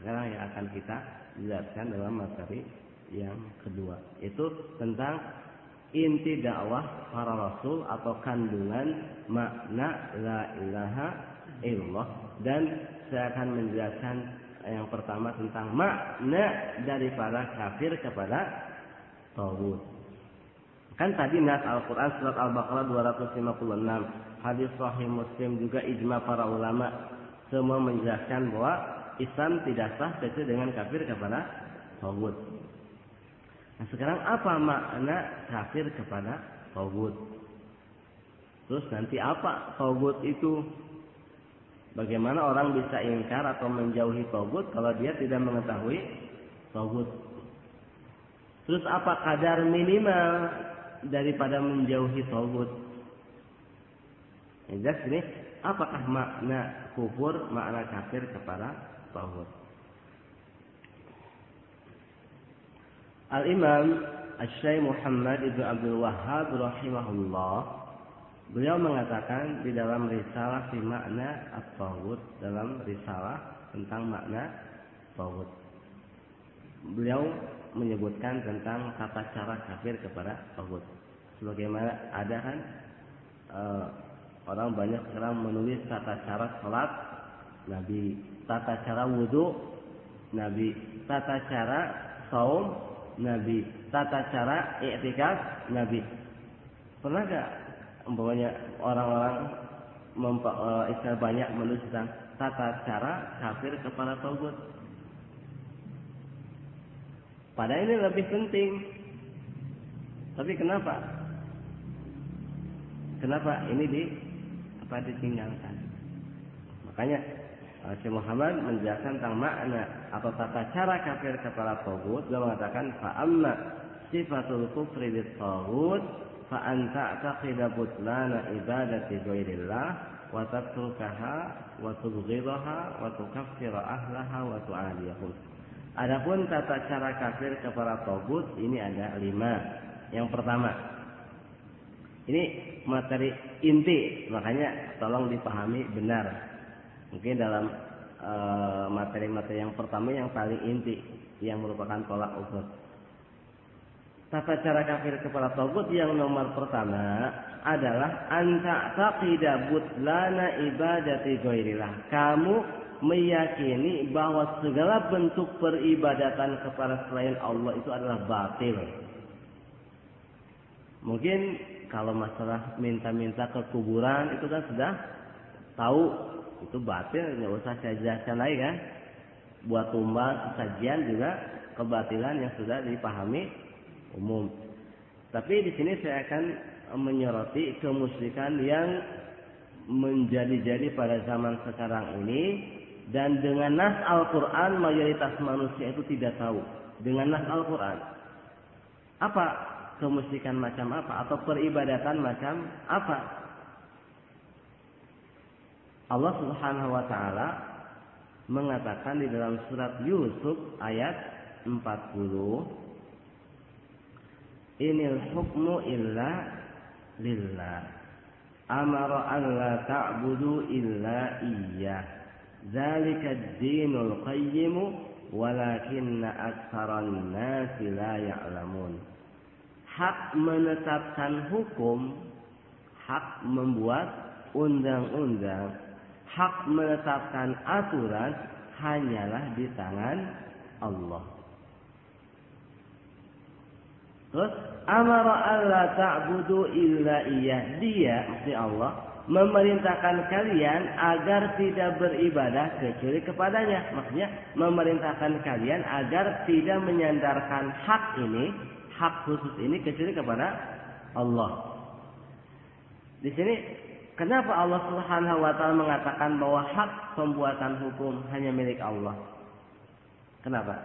sekarang yang akan kita jelaskan dalam materi yang kedua, yaitu tentang inti dakwah para rasul atau kandungan makna la ilaha illallah. Dan saya akan menjelaskan yang pertama tentang makna daripada kafir kepada tauhid. Kan tadi nas Al-Quran surat Al-Baqarah 256, hadis Sahih Muslim, juga ijma para ulama semua menjelaskan bahwa Islam tidak sah kecuali dengan kafir kepada tauhid. Nah, sekarang apa makna kafir kepada tauhid? Terus nanti apa tauhid itu? Bagaimana orang bisa ingkar atau menjauhi tauhid kalau dia tidak mengetahui tauhid? Terus apa kadar minimal daripada menjauhi tauhid? Jelas ini, apakah makna kufur, makna kafir kepada tauhid? Al-Imam Asy-Syaikh Muhammad Ibnu Abdul Wahhab rahimahullah, beliau mengatakan di dalam risalah fi makna at-tauhid, dalam risalah tentang makna tauhid, beliau menyebutkan tentang tata cara kafir kepada tauhid. Sebagaimana ada kan orang banyak sekarang menulis tata cara salat Nabi, tata cara wudu Nabi, tata cara saum Nabi, tata cara i'tikaf Nabi. Pernah gak umpamanya orang-orang istilah banyak menulis tentang tata cara kafir kepada tauhid? Padahal ini lebih penting. Tapi kenapa? Kenapa ini ditinggalkan? Makanya Syekh Muhammad menjelaskan tentang makna atau tata cara kafir kepada tauhid. Dia mengatakan fa amma sifatul kufri bit tauhid fa anta taqida butlana ibadati ghairillah wa tatrukaha wa tubghidaha wa tukaffira ahlaha wa tu'adiyahum. Adapun tata cara kafir kepada tauhid ini ada 5. Yang pertama, ini materi inti, makanya tolong dipahami benar. Mungkin dalam materi-materi yang pertama yang paling inti, yang merupakan tolak ukur. Tata cara kafir kepada tauhid yang nomor pertama adalah anta taqida butlana ibadati ghairillah. Kamu meyakini bahwa segala bentuk peribadatan kepada selain Allah itu adalah batil. Mungkin kalau masalah minta-minta ke kuburan itu kan sudah tahu itu batil, nggak usah saya jelaskan lagi kan. Buat tumbal sajian juga kebatilan yang sudah dipahami umum. Tapi di sini saya akan menyoroti kemusyrikan yang menjadi-jadi pada zaman sekarang ini. Dan dengan nas Al-Quran mayoritas manusia itu tidak tahu. Dengan nas Al-Quran apa kemusyrikan macam apa atau peribadatan macam apa? Allah Subhanahu wa taala mengatakan di dalam surat Yusuf ayat 40, Inil hukmu illa lillah amara an la ta'budu illa iyyah dzalika ad-dinul qayyim walakinna aktsaran nasi la ya'lamun. Hak menetapkan hukum, hak membuat undang-undang, hak menetapkan aturan hanyalah di tangan Allah. Terus amara alla ta'budu illa iyyah, dia maksudnya Allah memerintahkan kalian agar tidak beribadah kecuali kepadanya. Maksudnya memerintahkan kalian agar tidak menyandarkan hak ini, hak khusus ini kecuali kepada Allah. Di sini kenapa Allah Subhanahu wa taala mengatakan bahwa hak pembuatan hukum hanya milik Allah? Kenapa?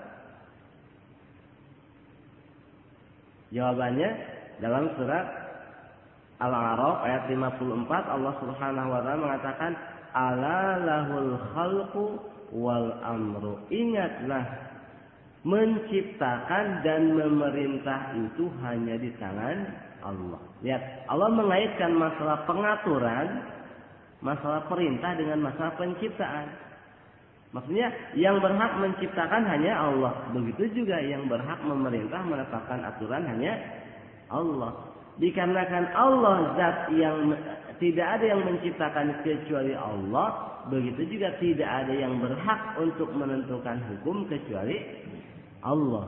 Jawabannya dalam surat Al-A'raf ayat 54 Allah Subhanahu wa taala mengatakan ala lahul khalqu wal amru. Ingatlah, menciptakan dan memerintah itu hanya di tangan Allah. Lihat, Allah mengaitkan masalah pengaturan, masalah perintah dengan masalah penciptaan. Maksudnya yang berhak menciptakan hanya Allah. Begitu juga yang berhak memerintah menetapkan aturan hanya Allah. Dikarenakan Allah zat yang tidak ada yang menciptakan kecuali Allah, begitu juga tidak ada yang berhak untuk menentukan hukum kecuali Allah.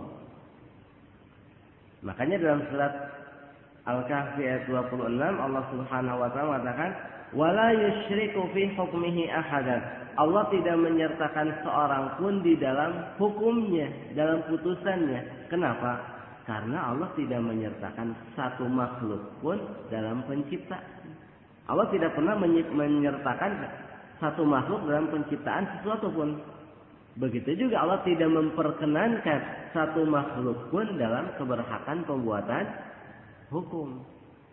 Makanya dalam surat Al-Kahfi ayat 26 Allah Subhanahu wa taala mengatakan wala yusyriku fi hukmihi ahadan. Allah tidak menyertakan seorang pun di dalam hukumnya, dalam putusannya. Kenapa? Karena Allah tidak menyertakan satu makhluk pun dalam penciptaan. Allah tidak pernah menyertakan satu makhluk dalam penciptaan sesuatu pun. Begitu juga Allah tidak memperkenankan satu makhluk pun dalam keberhakan pembuatan hukum.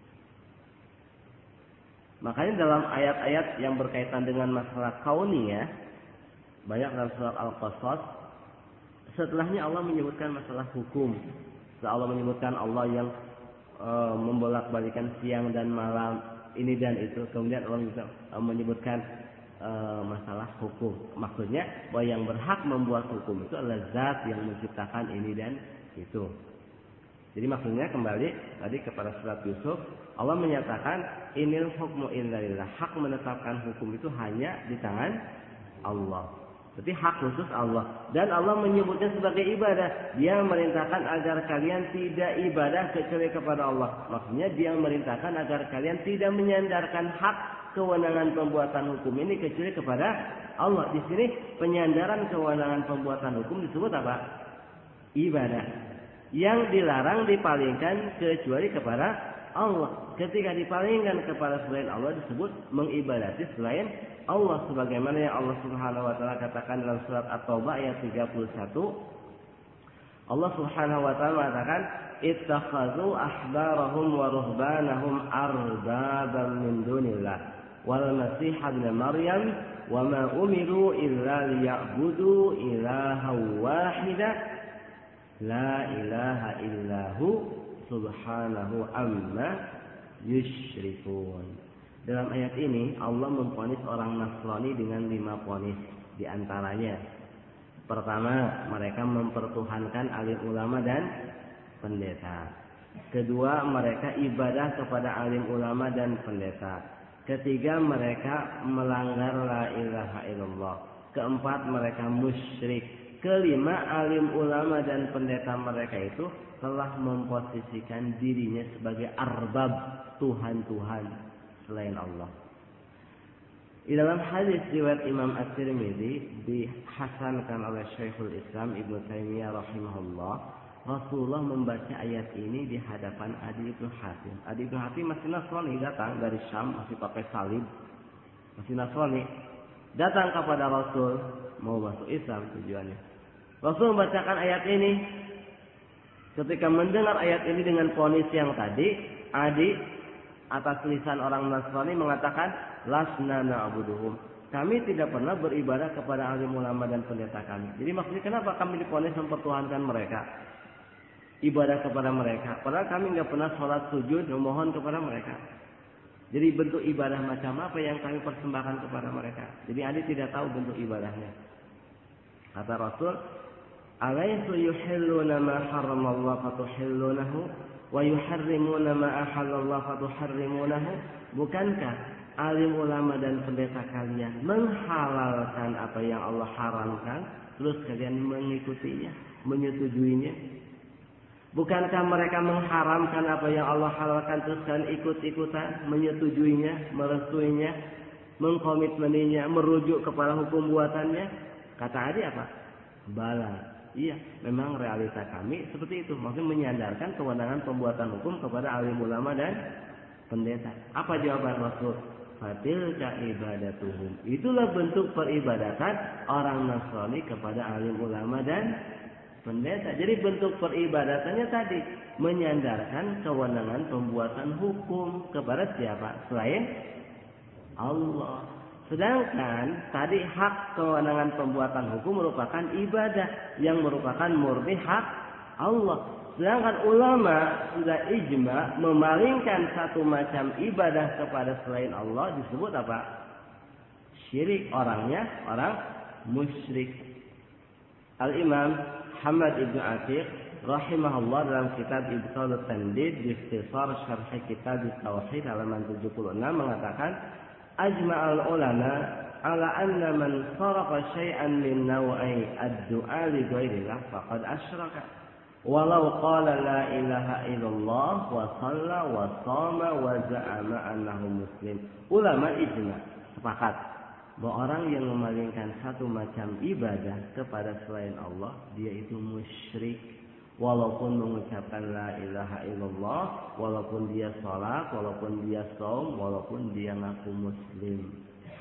Makanya dalam ayat-ayat yang berkaitan dengan masalah kauniyah, banyak dalam surat Al-Qasas, setelahnya Allah menyebutkan masalah hukum. Setelah Allah menyebutkan Allah yang membolak-balikan siang dan malam, ini dan itu. Kemudian Allah juga menyebutkan masalah hukum. Maksudnya bahwa yang berhak membuat hukum itu adalah zat yang menciptakan ini dan itu. Jadi maksudnya kembali tadi kepada surat Yusuf, Allah menyatakan inil hukmu illa lillah. Hak menetapkan hukum itu hanya di tangan Allah. Jadi hak khusus Allah. Dan Allah menyebutnya sebagai ibadah. Dia memerintahkan agar kalian tidak ibadah kecuali kepada Allah. Maksudnya dia memerintahkan agar kalian tidak menyandarkan hak kewenangan pembuatan hukum ini kecuali kepada Allah. Di sini penyandaran kewenangan pembuatan hukum disebut apa? Ibadah. Yang dilarang dipalingkan kecuali kepada Allah. Ketika dipalingkan kepada selain Allah disebut mengibadati selain Allah, sebagaimana yang Allah Subhanahu wa taala katakan dalam surat At-Taubah ayat 31. Allah Subhanahu wa taala mengatakan ittakhadhu ahbarahum wa ruhbanahum arbaban min dunillah wal masih ibn maryam wa ma umiru illa liya'budu ilahan wahida la ilaha illahu subhanahu amma yusyrikun. Dalam ayat ini Allah memvonis orang Nasrani dengan 5 vonis. Di antaranya, pertama, mereka mempertuhankan alim ulama dan pendeta. Kedua, mereka ibadah kepada alim ulama dan pendeta. Ketiga, mereka melanggar la ilaha illallah. Keempat, mereka musyrik. Kelima, alim ulama dan pendeta mereka itu telah memposisikan dirinya sebagai arbab, Tuhan-Tuhan selain Allah. Di dalam hadis riwayat Imam At-Tirmidzi dihasankan oleh Syekhul Islam Ibnu Taimiyah rahimahullah, Rasulullah membaca ayat ini di hadapan Adi bin Hatim. Adi bin Hatim masih Nasrani, datang dari Syam, masih pakai salib, masih Nasrani. Datang kepada Rasul, mau masuk Islam tujuannya. Rasul membacakan ayat ini. Ketika mendengar ayat ini dengan vonis yang tadi, Adi atas lisan orang Nasrani mengatakan lasna na'buduhum. Kami tidak pernah beribadah kepada alim ulama dan pendeta kami. Jadi maksudnya kenapa kami divonis mempertuhankan mereka? Ibadah kepada mereka. Padahal kami nggak pernah sholat sujud memohon kepada mereka. Jadi bentuk ibadah macam apa yang kami persembahkan kepada mereka? Jadi Adi tidak tahu bentuk ibadahnya. Kata Rasul, alaysu yuhilluna ma haramallahu fatuhillunahu wa yuharrimuna ma ahallallahu fatuharrimunahu. Bukankah alim ulama dan pendeta kalian menghalalkan apa yang Allah haramkan, terus kalian mengikutinya, menyetujuinya? Bukankah mereka mengharamkan apa yang Allah halalkan, terus kalian ikut-ikutan, menyetujuinya, merestuinya, mengkomitmeninya, merujuk kepada hukum buatannya? Kata Adi apa? Bala. Iya, memang realita kami seperti itu. Maksudnya menyandarkan kewenangan pembuatan hukum kepada alim ulama dan pendeta. Apa jawaban Rasul? Fatilka ibadatuhum. Itulah bentuk peribadatan orang Nasrani kepada alim ulama dan pendeta. Jadi bentuk peribadatannya tadi menyandarkan kewenangan pembuatan hukum kepada siapa? Selain Allah. Sedangkan tadi hak kewenangan pembuatan hukum merupakan ibadah yang merupakan murni hak Allah. Sedangkan ulama sudah ijma memalingkan satu macam ibadah kepada selain Allah disebut apa? Syirik. Orangnya orang musyrik. Al-Imam Hamad ibn Atiq rahimahullah dalam kitab Ibtal Tandid di Ikhtisar Syarh Kitab Tauhid halaman 76 mengatakan ajma'al ulama ala anna man sarafa syai'an min naw'i ad-du'a li ghairillah faqad asyraka walau qala la ilaha illallah wa shalla wa shama wa za'ama annahu muslim. Ulama ijma sepakat bahwa orang yang memalingkan satu macam ibadah kepada selain Allah dia itu musyrik, walaupun mengucapkan la ilaha illallah, walaupun dia salat, walaupun dia shaum, walaupun dia ngaku muslim.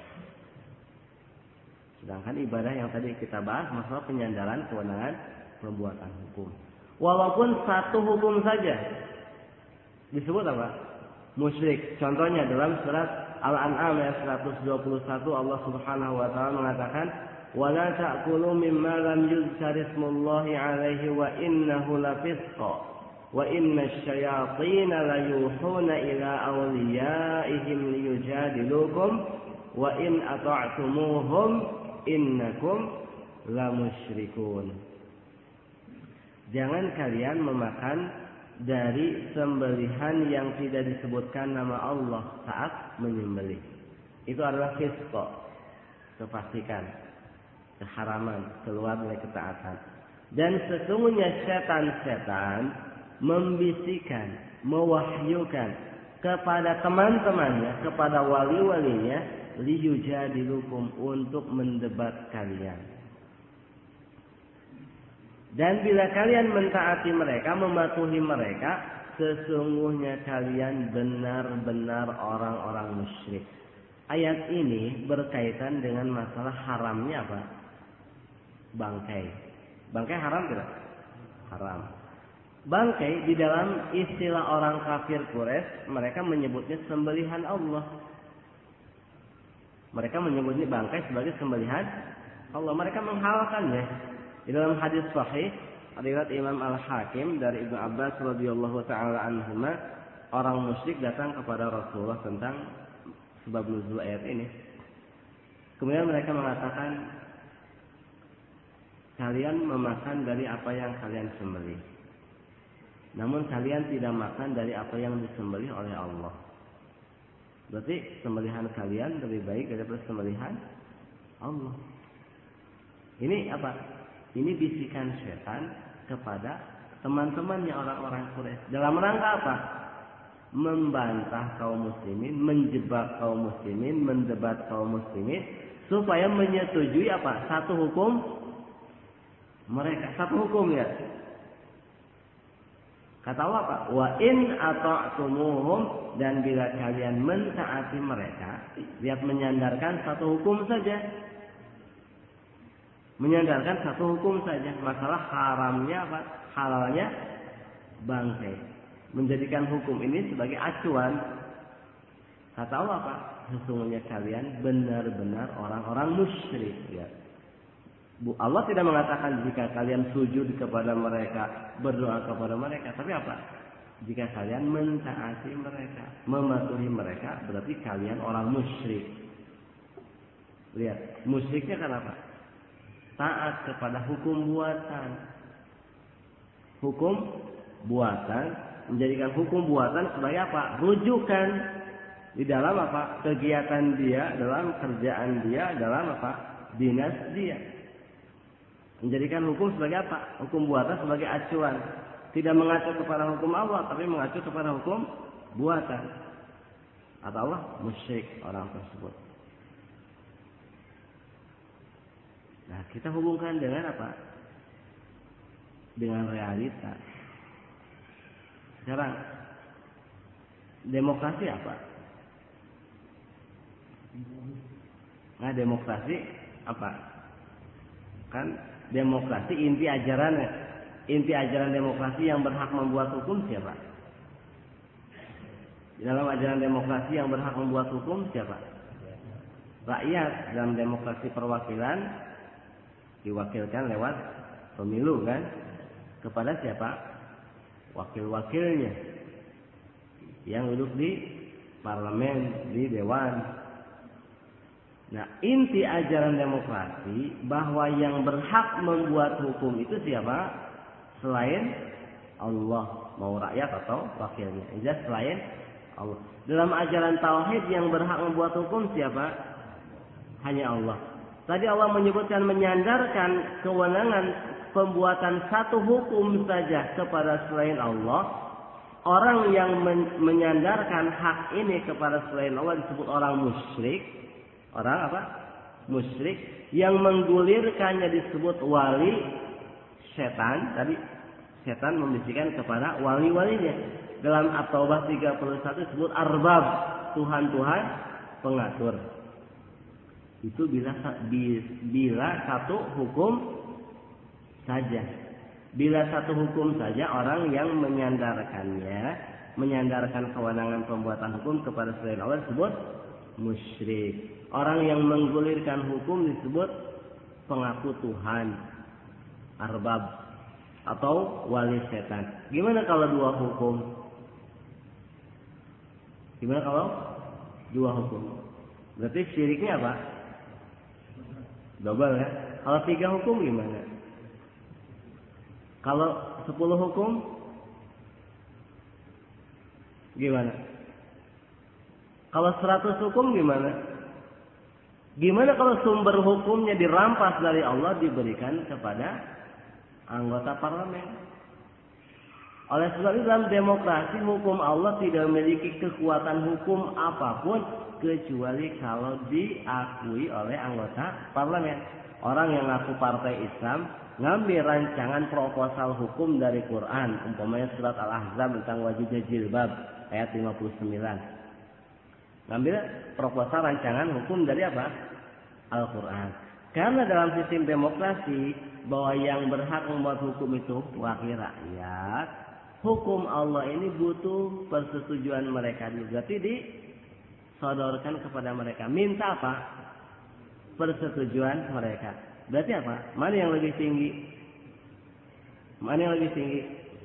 Sedangkan ibadah yang tadi kita bahas masalah penyandaran kewenangan perbuatan hukum. Walaupun satu hukum saja disebut apa? Musyrik. Contohnya dalam surat Al-An'am ayat 121 Allah Subhanahu wa taala mengatakan wala ta'kulu mimma lam yuzkar ismullahi 'alaihi wa innahu lafisqa wa innash shayatin la yuhuna ila awliyaihim liyujadilukum wa in ata'tumuhum innakum la musyrikun. Jangan kalian memakan dari sembelihan yang tidak disebutkan nama Allah saat menyembelih. Itu adalah fisqa, kefasikan, keharaman, keluar dari ketaatan. Dan sesungguhnya setan-setan membisikkan, mewahyukan kepada teman-temannya, kepada wali-walinya, liyujadilukum untuk mendebat kalian. Dan bila kalian mentaati mereka, mematuhi mereka, sesungguhnya kalian benar-benar orang-orang musyrik. Ayat ini berkaitan dengan masalah haramnya apa? Bangkai. Bangkai haram tidak? Haram. Bangkai di dalam istilah orang kafir Quraisy, mereka menyebutnya sembelihan Allah. Mereka menyebutnya bangkai sebagai sembelihan Allah. Mereka menghalalkannya. Di dalam hadis sahih riwayat Imam Al-Hakim dari Ibnu Abbas radhiyallahu taala anhuma, orang musyrik datang kepada Rasulullah tentang sebab nuzul ayat ini. Kemudian mereka mengatakan, kalian memakan dari apa yang kalian sembelih. Namun kalian tidak makan dari apa yang disembelih oleh Allah. Berarti sembelihan kalian lebih baik daripada sembelihan Allah. Ini apa? Ini bisikan setan kepada teman-temannya orang-orang Quraisy. Dalam rangka apa? Membantah kaum muslimin, menjebak kaum muslimin, mendebat kaum muslimin, supaya menyetujui apa? Satu hukum mereka. Satu hukum ya. Kata Allah apa? Wa in ata'tumuhum, dan bila kalian mentaati mereka, lihat menyandarkan satu hukum saja. Menyandarkan satu hukum saja, masalah haramnya apa? Halalnya bangkai. Menjadikan hukum ini sebagai acuan. Kata Allah apa? Sesungguhnya kalian benar-benar orang-orang musyrik. Ya. Allah tidak mengatakan jika kalian sujud kepada mereka, berdoa kepada mereka, tapi apa? Jika kalian mentaati mereka, mematuhi mereka, berarti kalian orang musyrik. Lihat, musyriknya kenapa? Taat kepada hukum buatan. Hukum buatan, menjadikan hukum buatan sebagai apa? Rujukan di dalam apa? Kegiatan dia, dalam kerjaan dia, dalam apa? Dinas dia. Menjadikan hukum sebagai apa? Hukum buatan sebagai acuan. Tidak mengacu kepada hukum Allah, tapi mengacu kepada hukum buatan. Kata Allah, musyrik orang tersebut. Nah, kita hubungkan dengan apa? Dengan realita. Sekarang, demokrasi apa? Nah, demokrasi apa? Kan demokrasi inti ajaran demokrasi yang berhak membuat hukum siapa? Di dalam ajaran demokrasi yang berhak membuat hukum siapa? Rakyat. Dalam demokrasi perwakilan diwakilkan lewat pemilu kan, kepada siapa? Wakil-wakilnya yang duduk di parlemen, di dewan. Nah, inti ajaran demokrasi bahwa yang berhak membuat hukum itu siapa? Selain Allah, mau rakyat atau wakilnya. Jelas selain Allah. Dalam ajaran tauhid yang berhak membuat hukum siapa? Hanya Allah. Tadi Allah menyebutkan menyandarkan kewenangan pembuatan satu hukum saja kepada selain Allah. Orang yang menyandarkan hak ini kepada selain Allah disebut orang musyrik. Orang apa? Musyrik. Yang menggulirkannya disebut wali setan. Tadi setan membisikkan kepada wali-walinya. Dalam At-Taubah 31 disebut arbab, Tuhan-Tuhan pengatur. Itu bila satu hukum saja. Bila satu hukum saja orang yang menyandarkannya, menyandarkan kewenangan pembuatan hukum kepada selain Allah disebut musyrik. Orang yang menggulirkan hukum disebut pengaku Tuhan, arbab atau wali setan. Gimana kalau dua hukum? Gimana kalau dua hukum? Berarti syiriknya apa? Double ya. Kalau 3 hukum gimana? Kalau 10 hukum gimana? Kalau 100 hukum gimana? Gimana kalau sumber hukumnya dirampas dari Allah diberikan kepada anggota parlemen? Oleh sebab itu dalam demokrasi hukum Allah tidak memiliki kekuatan hukum apapun kecuali kalau diakui oleh anggota parlemen. Orang yang ngaku partai Islam ngambil rancangan proposal hukum dari Quran, umpamanya surat Al-Ahzab tentang wajibnya jilbab ayat 59. Ngambil proposal rancangan hukum dari apa? Al-Quran. Karena dalam sistem demokrasi bahwa yang berhak membuat hukum itu wakil rakyat, hukum Allah ini butuh persetujuan mereka juga. Berarti disodorkan kepada mereka. Minta apa? Persetujuan mereka. Berarti apa? Mana yang lebih tinggi? Mana yang lebih tinggi?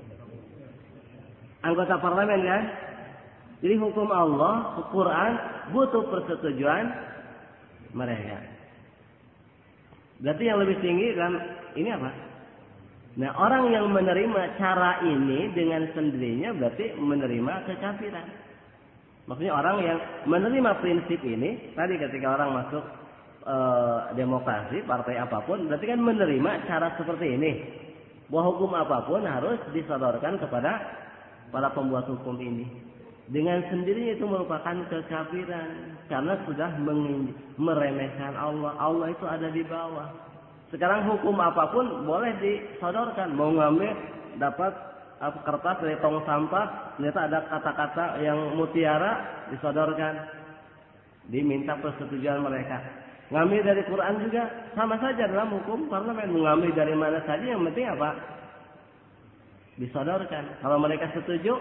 Anggota parlemen kan? Jadi hukum Allah, Quran butuh persetujuan mereka. Berarti yang lebih tinggi dan ini apa? Nah, orang yang menerima cara ini dengan sendirinya berarti menerima kekafiran. Maksudnya orang yang menerima prinsip ini, tadi ketika orang masuk demokrasi, partai apapun, berarti kan menerima cara seperti ini. Bahwa hukum apapun harus disodorkan kepada para pembuat hukum ini. Dengan sendirinya itu merupakan kekafiran. Karena sudah meremehkan Allah. Allah itu ada di bawah. Sekarang hukum apapun boleh disodorkan. Mau ngambil, dapat kertas dari tong sampah, ternyata ada kata-kata yang mutiara, disodorkan. Diminta persetujuan mereka. Ngambil dari Quran juga sama saja dalam hukum parlemen. Mengambil dari mana saja yang penting apa? Disodorkan. Kalau mereka setuju,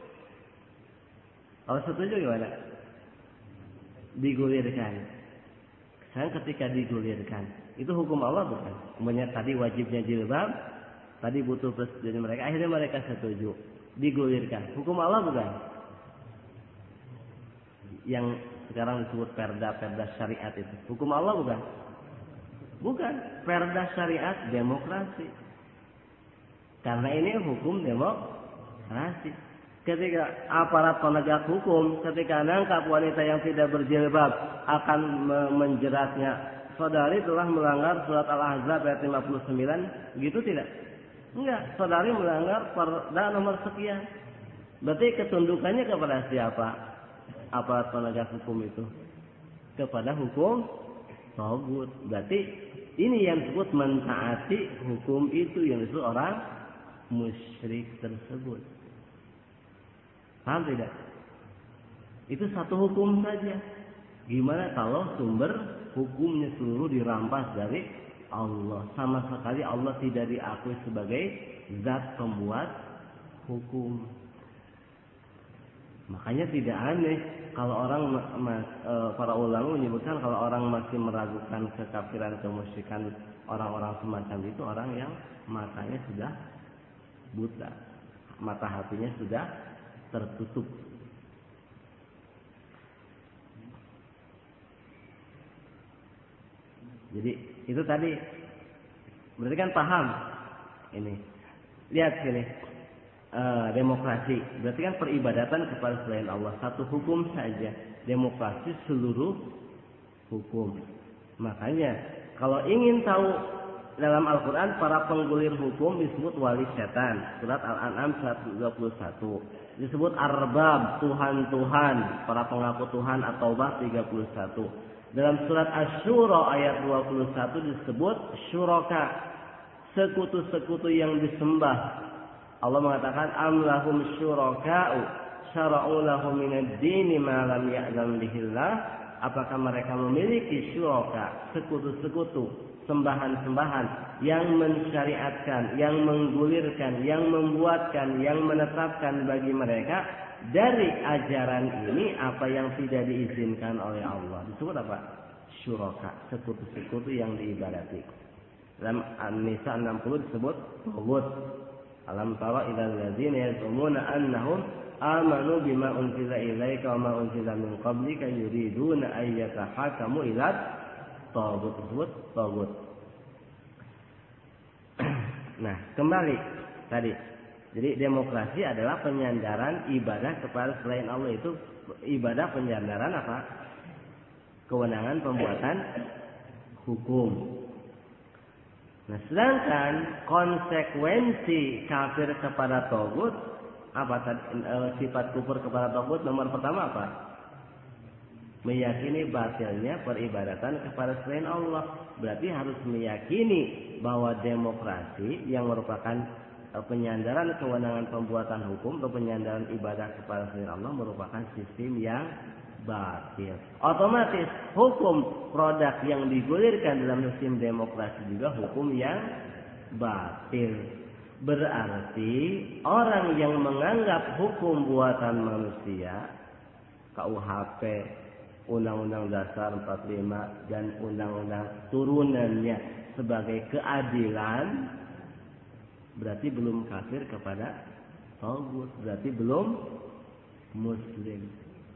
kalau setuju gimana? Digulirkan. Sekarang ketika digulirkan, itu hukum Allah bukan? Kemudian tadi wajibnya jilbab, tadi butuh persetujuan mereka, akhirnya mereka setuju. Digulirkan. Hukum Allah bukan? Yang sekarang disebut perda syariat itu. Hukum Allah bukan? Bukan. Perda syariat demokrasi. Karena ini hukum demokrasi. Ketika aparat penegak hukum, ketika nangkap wanita yang tidak berjilbab akan menjeratnya. Saudari telah melanggar surat Al-Ahzab ayat 59, gitu tidak? Enggak, saudari melanggar perda nomor sekian. Berarti ketundukannya kepada siapa? Aparat penegak hukum itu? Kepada hukum tauhid. Berarti ini yang disebut mentaati hukum itu, yang disebut orang musyrik tersebut. Paham tidak? Itu satu hukum saja. Gimana kalau sumber hukumnya seluruh dirampas dari Allah? Sama sekali Allah tidak diakui sebagai zat pembuat hukum. Makanya tidak aneh kalau orang, para ulama menyebutkan kalau orang masih meragukan kekafiran, kemusyrikan orang-orang semacam itu, orang yang matanya sudah buta, mata hatinya sudah tertutup. Jadi itu tadi berarti kan paham ini. Lihat sini. Demokrasi berarti kan peribadatan kepada selain Allah, satu hukum saja. Demokrasi seluruh hukum. Makanya kalau ingin tahu dalam Al-Quran para penggulir hukum disebut wali setan. Surat Al-An'am 121. Disebut arbab, Tuhan-Tuhan, para pengaku Tuhan atau Taubah 31. Dalam surat Asy-Syura ayat 21 disebut syuraka, sekutu-sekutu yang disembah. Allah mengatakan am lahum syuraka'u syara'u lahum minad dini ma lam ya'zam bihillah. Apakah mereka memiliki syuraka, sekutu-sekutu, sembahan-sembahan yang mensyariatkan, yang menggulirkan, yang membuatkan, yang menetapkan bagi mereka dari ajaran ini apa yang tidak diizinkan oleh Allah. Disebut apa? Syuraka, sekutu-sekutu yang diibadati. Dalam An-Nisa 60 disebut taghut. Alam tara ilal ladzina yaz'umuna annahum amanu bima unzila ilaika wa ma unzila min qablika yuriduna ay yatahakamu ila taghut. Disebut taghut. Nah, kembali tadi. Jadi demokrasi adalah penyandaran ibadah kepada selain Allah. Itu ibadah penyandaran apa? Kewenangan pembuatan hukum. Nah, sedangkan konsekuensi kafir kepada taghut, apa sifat kufur kepada taghut nomor pertama apa? Meyakini batilnya peribadatan kepada selain Allah. Berarti harus meyakini bahwa demokrasi yang merupakan penyandaran kewenangan pembuatan hukum atau penyandaran ibadah kepada selain Allah merupakan sistem yang batil. Otomatis hukum produk yang digulirkan dalam sistem demokrasi juga hukum yang batil. Berarti orang yang menganggap hukum buatan manusia, KUHP, Undang-Undang Dasar 45 dan Undang-Undang turunannya sebagai keadilan, berarti belum kafir kepada taghut, berarti belum muslim.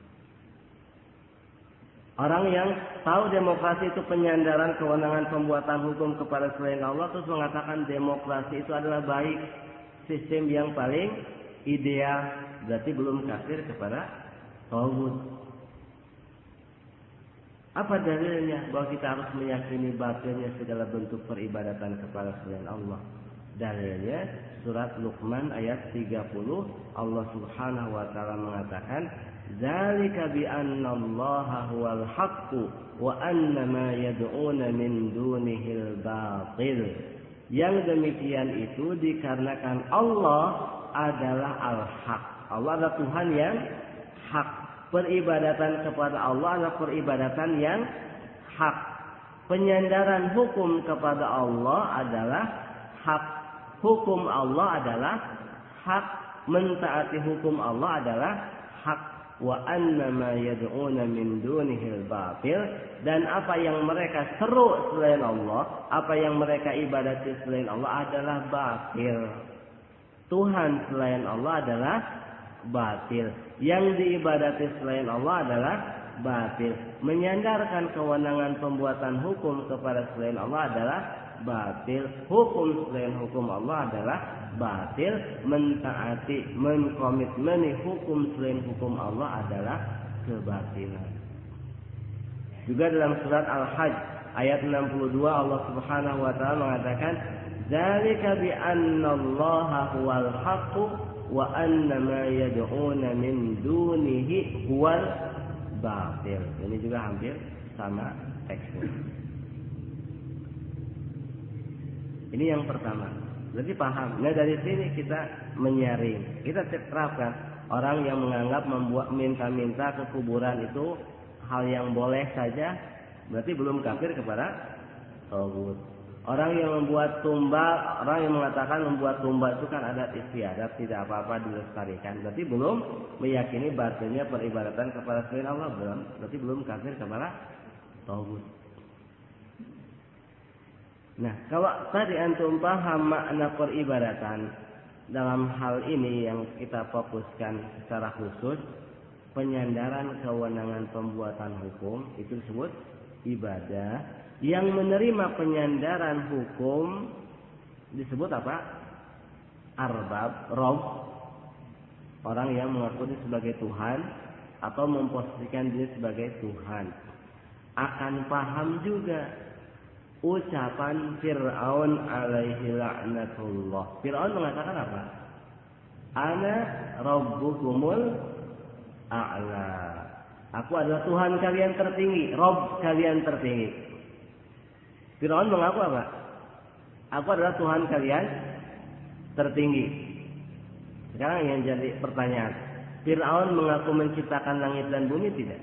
Orang yang tahu demokrasi itu penyandaran kewenangan pembuatan hukum kepada selain Allah terus mengatakan demokrasi itu adalah baik, sistem yang paling ideal, berarti belum kafir kepada taghut. Apa dalilnya bahwa kita harus meyakini batilnya segala bentuk peribadatan kepada selain Allah? Dalilnya surat Luqman ayat 30, Allah Subhanahu wa taala mengatakan Zalika bi anna Allaha huwal haqqu wa anna ma yad'una min dunihil batil. Yang demikian itu dikarenakan Allah adalah al-haq. Allah adalah Tuhan yang hak. Peribadatan kepada Allah adalah peribadatan yang hak. Penyandaran hukum kepada Allah adalah hak. Hukum Allah adalah hak. Mentaati hukum Allah adalah hak. Wa anna ma yad'una min dunihil batil, dan apa yang mereka seru selain Allah, apa yang mereka ibadati selain Allah adalah batil. Tuhan selain Allah adalah batil. Yang diibadati selain Allah adalah batil. Menyandarkan kewenangan pembuatan hukum kepada selain Allah adalah batil. Hukum selain hukum Allah adalah batil. Mentaati, mengkomitmeni hukum selain hukum Allah adalah kebatilan. Juga dalam surat Al-Hajj ayat 62 Allah Subhanahu wa taala mengatakan Dzalika bi anna Allaha huwal haqqu wa anna ma yad'una min dunihi huwal batil. Ini juga hampir sama teksnya. Ini yang pertama. Berarti paham. Nah, dari sini kita menyaring. Kita terapkan orang yang menganggap membuat minta-minta ke kuburan itu hal yang boleh saja, berarti belum kafir kepada taghut. Orang yang membuat tumbal, orang yang mengatakan membuat tumbal itu kan adat istiadat, tidak apa-apa dilestarikan, berarti belum meyakini batilnya peribadatan kepada selain Allah, berarti belum kafir kepada taghut. Nah, kalau tadi antum paham makna peribadatan dalam hal ini yang kita fokuskan secara khusus, penyandaran kewenangan pembuatan hukum itu disebut ibadah. yang menerima penyandaran hukum disebut apa? Arbab, Rob. Orang yang mengaku diri sebagai Tuhan atau memposisikan diri sebagai Tuhan. Akan paham juga ucapan Fir'aun alaihi la'natullah. Fir'aun mengatakan apa? Ana rabbukumul a'la. Aku adalah Tuhan kalian tertinggi, Rabb kalian tertinggi. Fir'aun mengaku apa? Aku adalah Tuhan kalian tertinggi. Sekarang yang jadi pertanyaan, Fir'aun mengaku menciptakan langit dan bumi tidak?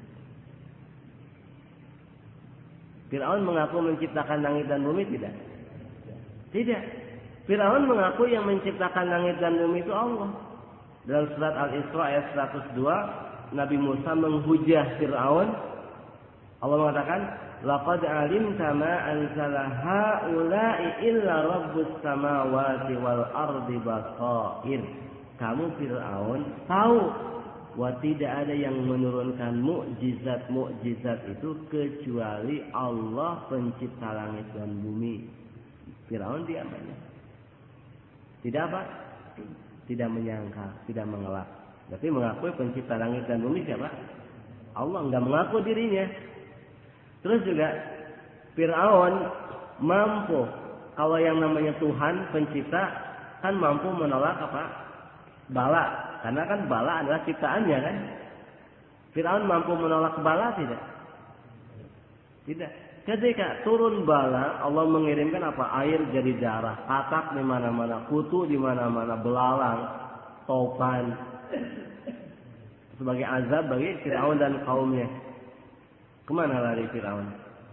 Fir'aun mengaku menciptakan langit dan bumi tidak? Tidak. Fir'aun mengaku yang menciptakan langit dan bumi itu Allah. Dalam surat Al-Isra ayat 102, Nabi Musa menghujah Fir'aun. Allah mengatakan, laqad alimta ma anzala haula'i illa rabbus samawati wal ardi basair. Kamu Fir'aun tahu bahwa tidak ada yang menurunkan mukjizat itu kecuali Allah pencipta langit dan bumi. Fir'aun diam aja. Tidak apa? Tidak menyangka, tidak mengelak. Tapi mengakui pencipta langit dan bumi siapa? Allah, enggak mengaku dirinya. Terus juga Fir'aun mampu, kalau yang namanya Tuhan pencipta kan mampu menolak apa? Bala, karena kan bala adalah ciptaannya kan. Fir'aun mampu menolak bala tidak? Tidak. Ketika turun bala, Allah mengirimkan apa? Air jadi darah, katak di mana-mana, kutu di mana-mana, belalang, topan, sebagai azab bagi Fir'aun dan kaumnya. Kemana lari Fir'aun?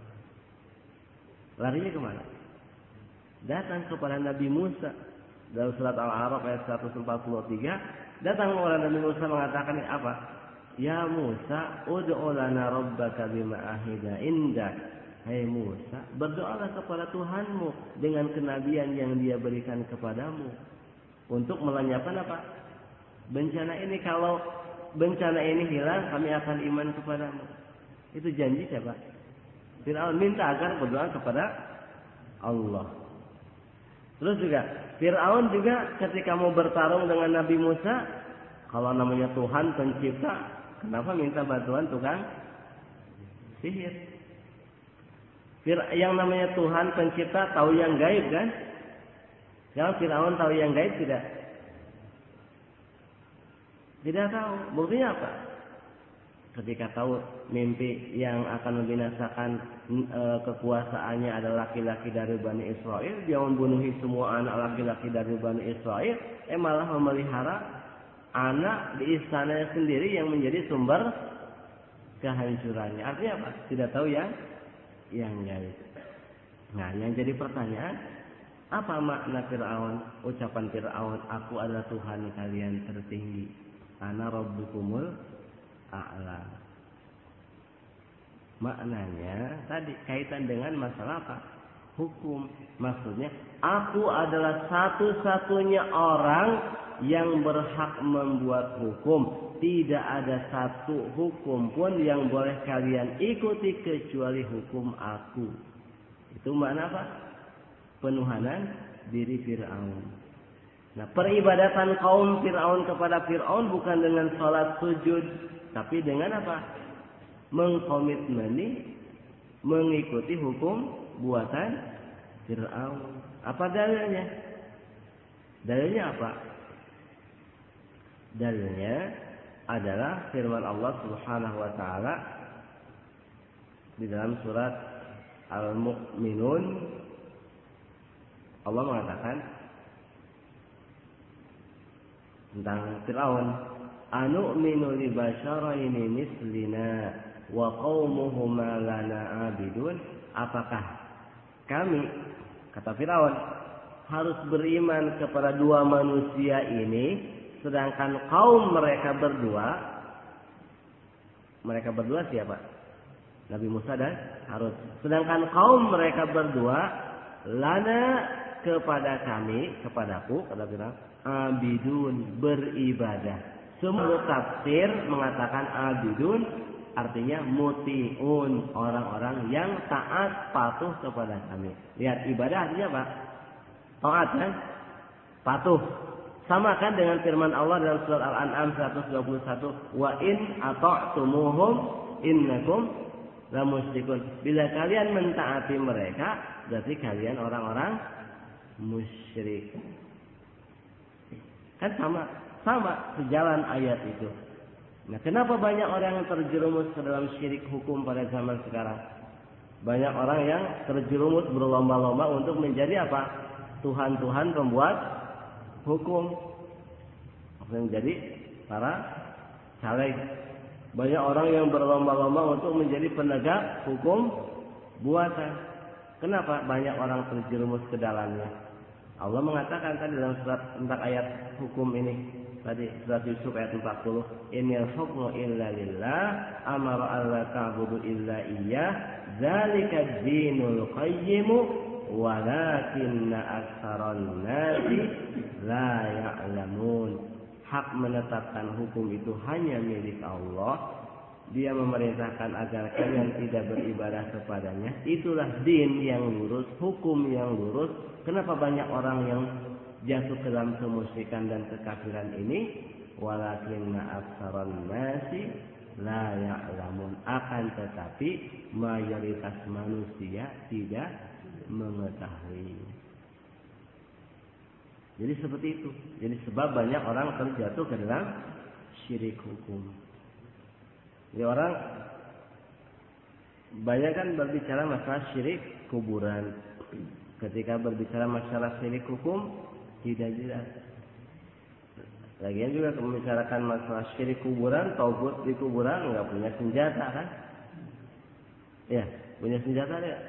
Larinya kemana? Datang kepada Nabi Musa. Dalam surat Al-A'raf ayat 143, datang kepada Nabi Musa mengatakan apa? Ya Musa, ud'u lana rabbaka bima ahida indak. Hai Musa, berdoalah kepada Tuhanmu dengan kenabian yang Dia berikan kepadamu untuk melenyapkan apa? Bencana ini. Kalau bencana ini hilang, kami akan iman kepadamu. Itu janji siapa? Fir'aun minta agar berdoa kepada Allah. Terus juga Fir'aun juga ketika mau bertarung dengan Nabi Musa, kalau namanya Tuhan pencipta, kenapa minta bantuan tukang sihir? Yang namanya Tuhan pencipta tahu yang gaib kan? Kalau Fir'aun tahu yang gaib tidak? Tidak tahu. Buktinya apa? Ketika tahu mimpi yang akan membinasakan kekuasaannya adalah laki-laki dari Bani Israel, dia membunuhi semua anak laki-laki dari Bani Israel, malah memelihara anak di istananya sendiri yang menjadi sumber kehancurannya. Artinya apa? Tidak tahu yang gaib. Nah, yang jadi pertanyaan, apa makna Fir'aun? Ucapan Fir'aun, aku adalah Tuhan kalian tertinggi. Ana rabbukumul a'la. Maknanya tadi kaitan dengan masalah apa? Hukum. Maksudnya, aku adalah satu-satunya orang yang berhak membuat hukum. Tidak ada satu hukum pun yang boleh kalian ikuti kecuali hukum aku. Itu makna apa? Penuhanan diri Fir'aun. Nah, peribadatan kaum Fir'aun kepada Fir'aun bukan dengan salat sujud, tapi dengan apa? Mengkomitmeni mengikuti hukum buatan Fir'aun. Apa dalilnya? Dalilnya apa? Dalilnya adalah firman Allah Subhanahu wa taala di dalam surat Al-Mu'minun. Allah mengatakan tentang Fir'aun, anu'minu li basyaraini mislina wa qaumuhuma lana abidun. Apakah kami, kata Fir'aun, harus beriman kepada dua manusia ini, sedangkan kaum mereka berdua siapa? Nabi Musa dan Harun. Sedangkan kaum mereka berdua lana kepada kami, kepadaku, kata Fir'aun, abidun, beribadah. Semua tafsir mengatakan abidun artinya mutiun, orang-orang yang taat patuh kepada kami. Lihat, ibadah artinya apa? Taat kan? Patuh. Sama kan dengan firman Allah dalam surat Al-An'am 121, wa in ata'tumuhum innakum lamusyrikun. Bila kalian mentaati mereka, berarti kalian orang-orang musyrik. Kan sama sejalan ayat itu. Nah, kenapa banyak orang yang terjerumus ke dalam syirik hukum pada zaman sekarang? Banyak orang yang terjerumus berlomba-lomba untuk menjadi apa? Tuhan-tuhan pembuat hukum. Menjadi para caleg. Banyak orang yang berlomba-lomba untuk menjadi penegak hukum buatan. Kenapa banyak orang terjerumus ke dalamnya? Allah mengatakan tadi dalam surat tentang ayat hukum ini. Tadi surat Yusuf ayat 40. Innal hukmu illa lillah amara alla ta'budu illa iyyah dzalika dinul qayyim walakinna aktsaran nasi la ya'lamun. Hak menetapkan hukum itu hanya milik Allah. Dia memerintahkan agar kalian tidak beribadah kepadanya. Itulah din yang lurus, hukum yang lurus. Kenapa banyak orang yang jatuh ke dalam kemusyrikan dan kekafiran ini? Walakinna aktsaran nasi la ya'lamun. Akan tetapi mayoritas manusia tidak mengetahui. Jadi seperti itu. Jadi sebab banyak orang terjatuh ke dalam syirik hukum. Jadi orang banyak kan berbicara masalah syirik kuburan. Ketika berbicara masalah syirik hukum tidak jelas. Lagian juga membicarakan masalah syirik kuburan, taubat di kuburan nggak punya senjata kan? Ya, punya senjata ya?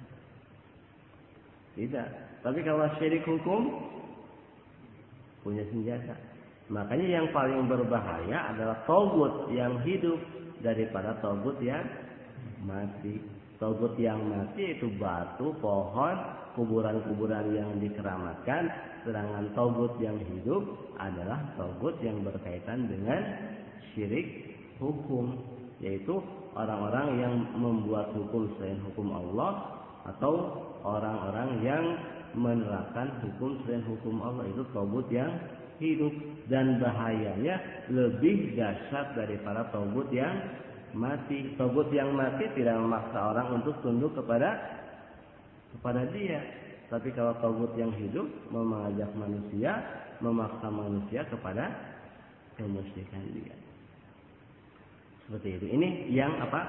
Tidak. Tapi kalau syirik hukum punya senjata. Makanya yang paling berbahaya adalah taubat yang hidup daripada taubat yang mati. Taubat yang mati itu batu, pohon, kuburan-kuburan yang dikeramatkan. Sedangkan taubat yang hidup adalah taubat yang berkaitan dengan syirik hukum, yaitu orang-orang yang membuat hukum selain hukum Allah atau orang-orang yang menerapkan hukum selain hukum Allah. Itu taubat yang hidup, dan bahayanya lebih dahsyat daripada taubat yang mati. Taubat yang mati tidak memaksa orang untuk tunduk kepada dia. Tapi kalau taubat yang hidup mengajak manusia, memaksa manusia kepada kemusyrikan dia. Seperti itu. Ini yang apa?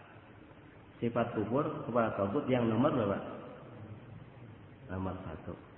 Sifat kufur kepada taubat yang nomor berapa? Nomor 1.